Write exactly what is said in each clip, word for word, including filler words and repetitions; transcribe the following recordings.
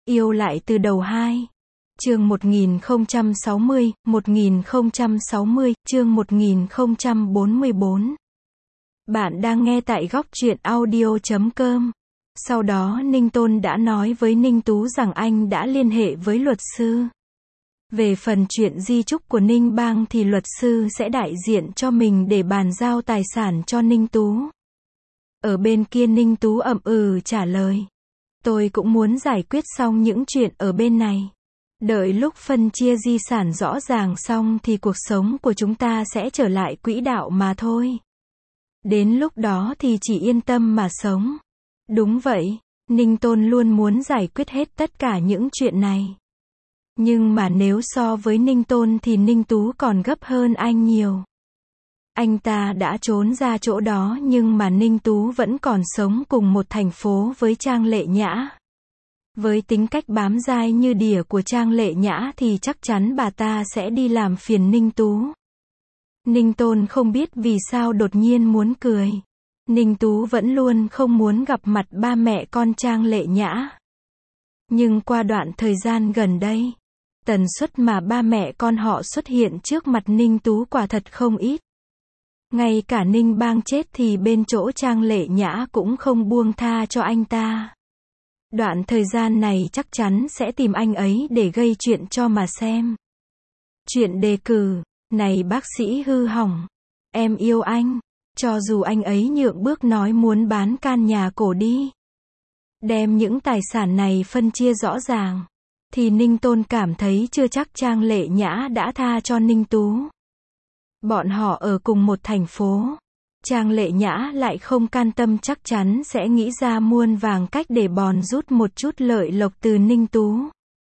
Yêu lại từ đầu hai. Chương một nghìn không trăm sáu mươi, một nghìn không trăm sáu mươi, chương một nghìn không trăm bốn mươi bốn. Bạn đang nghe tại góc truyện audio chấm com. Sau đó Ninh Tôn đã nói với Ninh Tú rằng anh đã liên hệ với luật sư. Về phần chuyện di chúc của Ninh Bang thì luật sư sẽ đại diện cho mình để bàn giao tài sản cho Ninh Tú. Ở bên kia Ninh Tú ậm ừ trả lời. Tôi cũng muốn giải quyết xong những chuyện ở bên này. Đợi lúc phân chia di sản rõ ràng xong thì cuộc sống của chúng ta sẽ trở lại quỹ đạo mà thôi. Đến lúc đó thì chỉ yên tâm mà sống. Đúng vậy, Ninh Tôn luôn muốn giải quyết hết tất cả những chuyện này. Nhưng mà nếu so với Ninh Tôn thì Ninh Tú còn gấp hơn anh nhiều. Anh ta đã trốn ra chỗ đó nhưng mà Ninh Tú vẫn còn sống cùng một thành phố với Trang Lệ Nhã. Với tính cách bám dai như đỉa của Trang Lệ Nhã thì chắc chắn bà ta sẽ đi làm phiền Ninh Tú. Ninh Tôn không biết vì sao đột nhiên muốn cười. Ninh Tú vẫn luôn không muốn gặp mặt ba mẹ con Trang Lệ Nhã. Nhưng qua đoạn thời gian gần đây, tần suất mà ba mẹ con họ xuất hiện trước mặt Ninh Tú quả thật không ít. Ngay cả Ninh Bang chết thì bên chỗ Trang Lệ Nhã cũng không buông tha cho anh ta. Đoạn thời gian này chắc chắn sẽ tìm anh ấy để gây chuyện cho mà xem. Chuyện đề cử, này bác sĩ hư hỏng, em yêu anh, cho dù anh ấy nhượng bước nói muốn bán căn nhà cổ đi. Đem những tài sản này phân chia rõ ràng, thì Ninh Tôn cảm thấy chưa chắc Trang Lệ Nhã đã tha cho Ninh Tú. Bọn họ ở cùng một thành phố. Trang Lệ Nhã lại không can tâm chắc chắn sẽ nghĩ ra muôn vàng cách để bòn rút một chút lợi lộc từ Ninh Tú.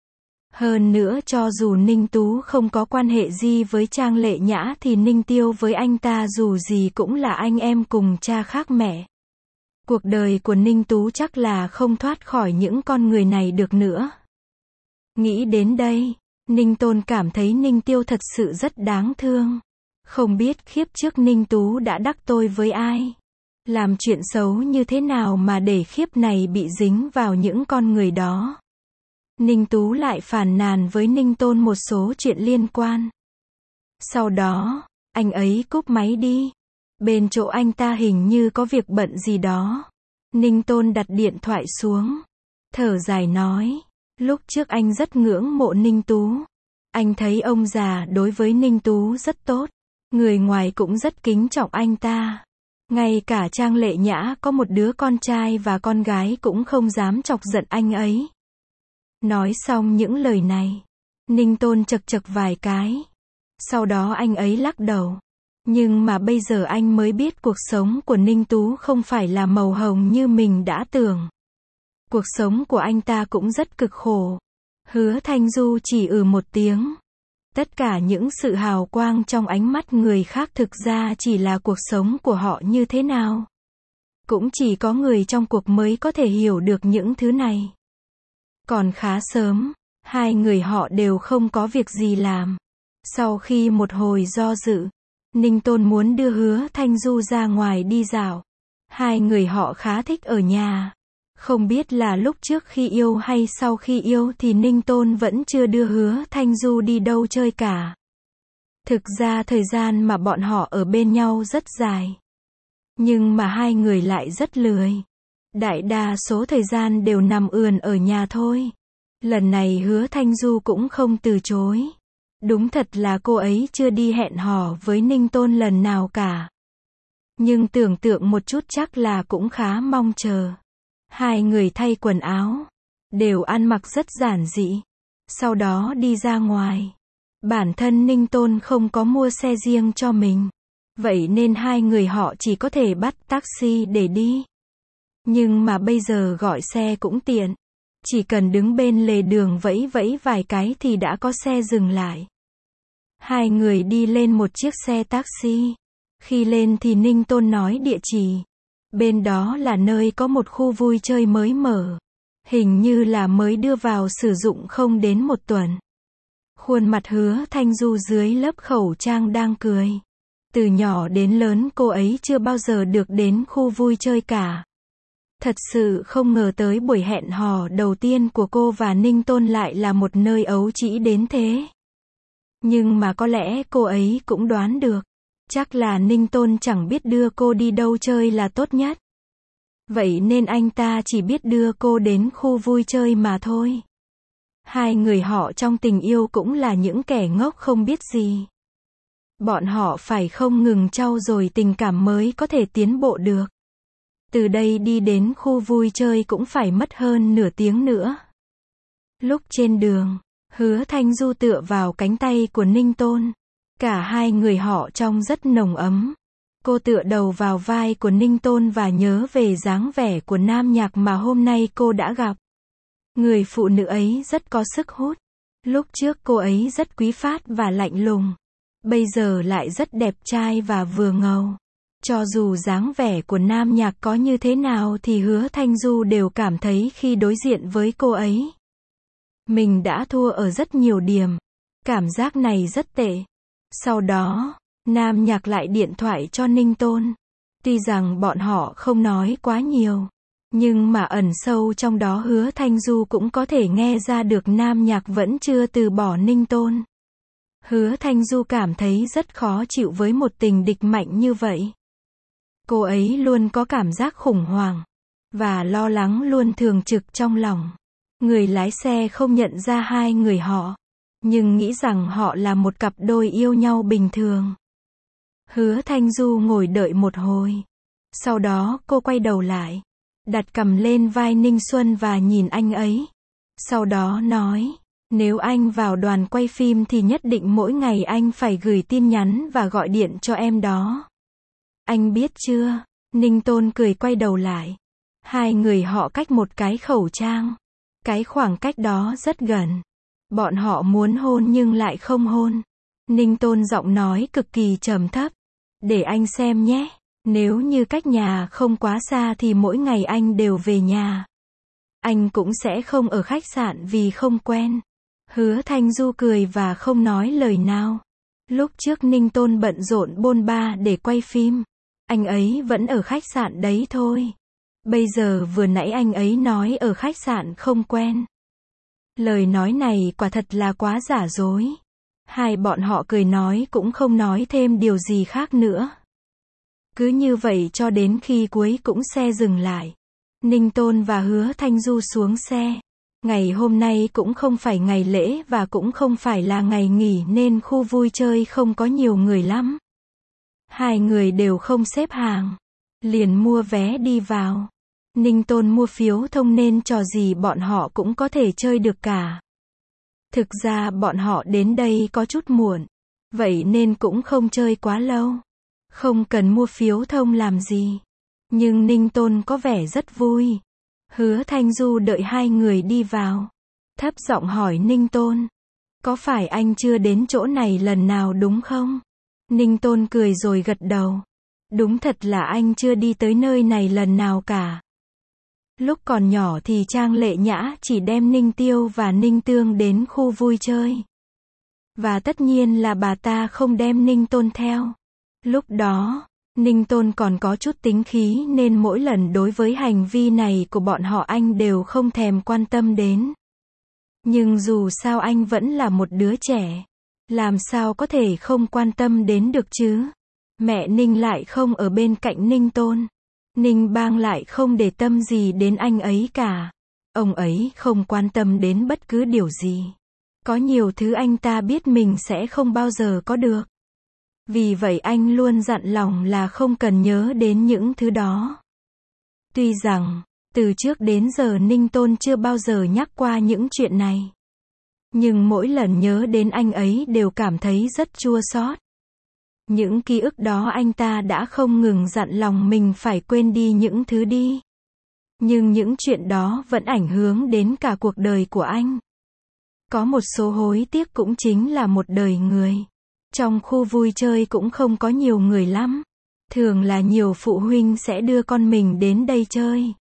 Hơn nữa cho dù Ninh Tú không có quan hệ gì với Trang Lệ Nhã thì Ninh Tiêu với anh ta dù gì cũng là anh em cùng cha khác mẹ. Cuộc đời của Ninh Tú chắc là không thoát khỏi những con người này được nữa. Nghĩ đến đây, Ninh Tôn cảm thấy Ninh Tiêu thật sự rất đáng thương. Không biết khiếp trước Ninh Tú đã đắc tội với ai, làm chuyện xấu như thế nào mà để khiếp này bị dính vào những con người đó. Ninh Tú lại phàn nàn với Ninh Tôn một số chuyện liên quan. Sau đó, anh ấy cúp máy đi. Bên chỗ anh ta hình như có việc bận gì đó. Ninh Tôn đặt điện thoại xuống, thở dài nói, lúc trước anh rất ngưỡng mộ Ninh Tú. Anh thấy ông già đối với Ninh Tú rất tốt. Người ngoài cũng rất kính trọng anh ta. Ngay cả Trang Lệ Nhã có một đứa con trai và con gái cũng không dám chọc giận anh ấy. Nói xong những lời này, Ninh Tôn chật chật vài cái. Sau đó anh ấy lắc đầu. Nhưng mà bây giờ anh mới biết cuộc sống của Ninh Tú không phải là màu hồng như mình đã tưởng. Cuộc sống của anh ta cũng rất cực khổ. Hứa Thanh Du chỉ ừ một tiếng. Tất cả những sự hào quang trong ánh mắt người khác thực ra chỉ là cuộc sống của họ như thế nào. Cũng chỉ có người trong cuộc mới có thể hiểu được những thứ này. Còn khá sớm, hai người họ đều không có việc gì làm. Sau khi một hồi do dự, Ninh Tôn muốn đưa Hứa Thanh Du ra ngoài đi dạo. Hai người họ khá thích ở nhà. Không biết là lúc trước khi yêu hay sau khi yêu thì Ninh Tôn vẫn chưa đưa Hứa Thanh Du đi đâu chơi cả. Thực ra thời gian mà bọn họ ở bên nhau rất dài. Nhưng mà hai người lại rất lười. Đại đa số thời gian đều nằm ườn ở nhà thôi. Lần này Hứa Thanh Du cũng không từ chối. Đúng thật là cô ấy chưa đi hẹn hò với Ninh Tôn lần nào cả. Nhưng tưởng tượng một chút chắc là cũng khá mong chờ. Hai người thay quần áo, đều ăn mặc rất giản dị. Sau đó đi ra ngoài. Bản thân Ninh Tôn không có mua xe riêng cho mình. Vậy nên hai người họ chỉ có thể bắt taxi để đi. Nhưng mà bây giờ gọi xe cũng tiện. Chỉ cần đứng bên lề đường vẫy vẫy vài cái thì đã có xe dừng lại. Hai người đi lên một chiếc xe taxi. Khi lên thì Ninh Tôn nói địa chỉ. Bên đó là nơi có một khu vui chơi mới mở. Hình như là mới đưa vào sử dụng không đến một tuần. Khuôn mặt Hứa Thanh Du dưới lớp khẩu trang đang cười. Từ nhỏ đến lớn cô ấy chưa bao giờ được đến khu vui chơi cả. Thật sự không ngờ tới buổi hẹn hò đầu tiên của cô và Ninh Tôn lại là một nơi ấu trĩ đến thế. Nhưng mà có lẽ cô ấy cũng đoán được. Chắc là Ninh Tôn chẳng biết đưa cô đi đâu chơi là tốt nhất. Vậy nên anh ta chỉ biết đưa cô đến khu vui chơi mà thôi. Hai người họ trong tình yêu cũng là những kẻ ngốc không biết gì. Bọn họ phải không ngừng trau dồi tình cảm mới có thể tiến bộ được. Từ đây đi đến khu vui chơi cũng phải mất hơn nửa tiếng nữa. Lúc trên đường, Hứa Thanh Du tựa vào cánh tay của Ninh Tôn. Cả hai người họ trông rất nồng ấm. Cô tựa đầu vào vai của Ninh Tôn và nhớ về dáng vẻ của nam nhạc mà hôm nay cô đã gặp. Người phụ nữ ấy rất có sức hút. Lúc trước cô ấy rất quý phát và lạnh lùng. Bây giờ lại rất đẹp trai và vừa ngầu. Cho dù dáng vẻ của nam nhạc có như thế nào thì Hứa Thanh Du đều cảm thấy khi đối diện với cô ấy, mình đã thua ở rất nhiều điểm. Cảm giác này rất tệ. Sau đó, nam nhạc lại điện thoại cho Ninh Tôn. Tuy rằng bọn họ không nói quá nhiều, nhưng mà ẩn sâu trong đó Hứa Thanh Du cũng có thể nghe ra được nam nhạc vẫn chưa từ bỏ Ninh Tôn. Hứa Thanh Du cảm thấy rất khó chịu với một tình địch mạnh như vậy. Cô ấy luôn có cảm giác khủng hoảng và lo lắng luôn thường trực trong lòng. Người lái xe không nhận ra hai người họ, nhưng nghĩ rằng họ là một cặp đôi yêu nhau bình thường. Hứa Thanh Du ngồi đợi một hồi. Sau đó cô quay đầu lại, đặt cằm lên vai Ninh Xuân và nhìn anh ấy. Sau đó nói, nếu anh vào đoàn quay phim thì nhất định mỗi ngày anh phải gửi tin nhắn và gọi điện cho em đó. Anh biết chưa? Ninh Tôn cười quay đầu lại. Hai người họ cách một cái khẩu trang. Cái khoảng cách đó rất gần. Bọn họ muốn hôn nhưng lại không hôn. Ninh Tôn giọng nói cực kỳ trầm thấp. Để anh xem nhé. Nếu như cách nhà không quá xa thì mỗi ngày anh đều về nhà. Anh cũng sẽ không ở khách sạn vì không quen. Hứa Thanh Du cười và không nói lời nào. Lúc trước Ninh Tôn bận rộn bôn ba để quay phim. Anh ấy vẫn ở khách sạn đấy thôi. Bây giờ vừa nãy anh ấy nói ở khách sạn không quen. Lời nói này quả thật là quá giả dối. Hai bọn họ cười nói cũng không nói thêm điều gì khác nữa. Cứ như vậy cho đến khi cuối cũng xe dừng lại. Ninh Tôn và Hứa Thanh Du xuống xe. Ngày hôm nay cũng không phải ngày lễ và cũng không phải là ngày nghỉ nên khu vui chơi không có nhiều người lắm. Hai người đều không xếp hàng. Liền mua vé đi vào. Ninh Tôn mua phiếu thông nên trò gì bọn họ cũng có thể chơi được cả. Thực ra bọn họ đến đây có chút muộn. Vậy nên cũng không chơi quá lâu. Không cần mua phiếu thông làm gì. Nhưng Ninh Tôn có vẻ rất vui. Hứa Thanh Du đợi hai người đi vào. Thấp giọng hỏi Ninh Tôn. Có phải anh chưa đến chỗ này lần nào đúng không? Ninh Tôn cười rồi gật đầu. Đúng thật là anh chưa đi tới nơi này lần nào cả. Lúc còn nhỏ thì Trang Lệ Nhã chỉ đem Ninh Tiêu và Ninh Tương đến khu vui chơi. Và tất nhiên là bà ta không đem Ninh Tôn theo. Lúc đó, Ninh Tôn còn có chút tính khí nên mỗi lần đối với hành vi này của bọn họ anh đều không thèm quan tâm đến. Nhưng dù sao anh vẫn là một đứa trẻ. Làm sao có thể không quan tâm đến được chứ? Mẹ Ninh lại không ở bên cạnh Ninh Tôn. Ninh Bang lại không để tâm gì đến anh ấy cả. Ông ấy không quan tâm đến bất cứ điều gì. Có nhiều thứ anh ta biết mình sẽ không bao giờ có được. Vì vậy anh luôn dặn lòng là không cần nhớ đến những thứ đó. Tuy rằng, từ trước đến giờ Ninh Tôn chưa bao giờ nhắc qua những chuyện này. Nhưng mỗi lần nhớ đến anh ấy đều cảm thấy rất chua xót. Những ký ức đó anh ta đã không ngừng dặn lòng mình phải quên đi những thứ đi. Nhưng những chuyện đó vẫn ảnh hưởng đến cả cuộc đời của anh. Có một số hối tiếc cũng chính là một đời người. Trong khu vui chơi cũng không có nhiều người lắm. Thường là nhiều phụ huynh sẽ đưa con mình đến đây chơi.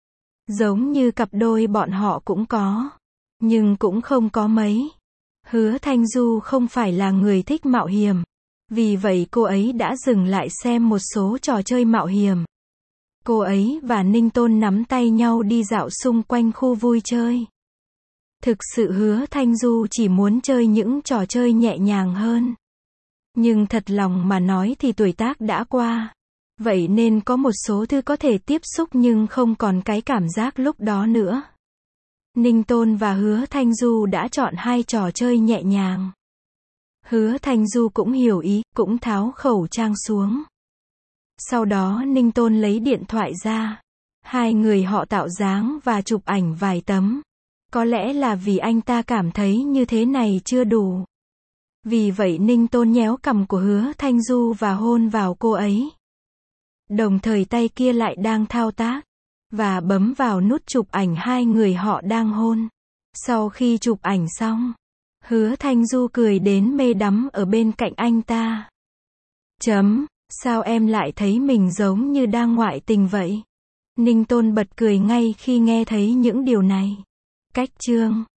Giống như cặp đôi bọn họ cũng có. Nhưng cũng không có mấy. Hứa Thanh Du không phải là người thích mạo hiểm. Vì vậy cô ấy đã dừng lại xem một số trò chơi mạo hiểm. Cô ấy và Ninh Tôn nắm tay nhau đi dạo xung quanh khu vui chơi. Thực sự Hứa Thanh Du chỉ muốn chơi những trò chơi nhẹ nhàng hơn. Nhưng thật lòng mà nói thì tuổi tác đã qua. Vậy nên có một số thứ có thể tiếp xúc nhưng không còn cái cảm giác lúc đó nữa. Ninh Tôn và Hứa Thanh Du đã chọn hai trò chơi nhẹ nhàng. Hứa Thanh Du cũng hiểu ý, cũng tháo khẩu trang xuống. Sau đó Ninh Tôn lấy điện thoại ra. Hai người họ tạo dáng và chụp ảnh vài tấm. Có lẽ là vì anh ta cảm thấy như thế này chưa đủ. Vì vậy Ninh Tôn nhéo cằm của Hứa Thanh Du và hôn vào cô ấy. Đồng thời tay kia lại đang thao tác và bấm vào nút chụp ảnh hai người họ đang hôn. Sau khi chụp ảnh xong, Hứa Thanh Du cười đến mê đắm ở bên cạnh anh ta. Chấm, sao em lại thấy mình giống như đang ngoại tình vậy? Ninh Tôn bật cười ngay khi nghe thấy những điều này. Cách chương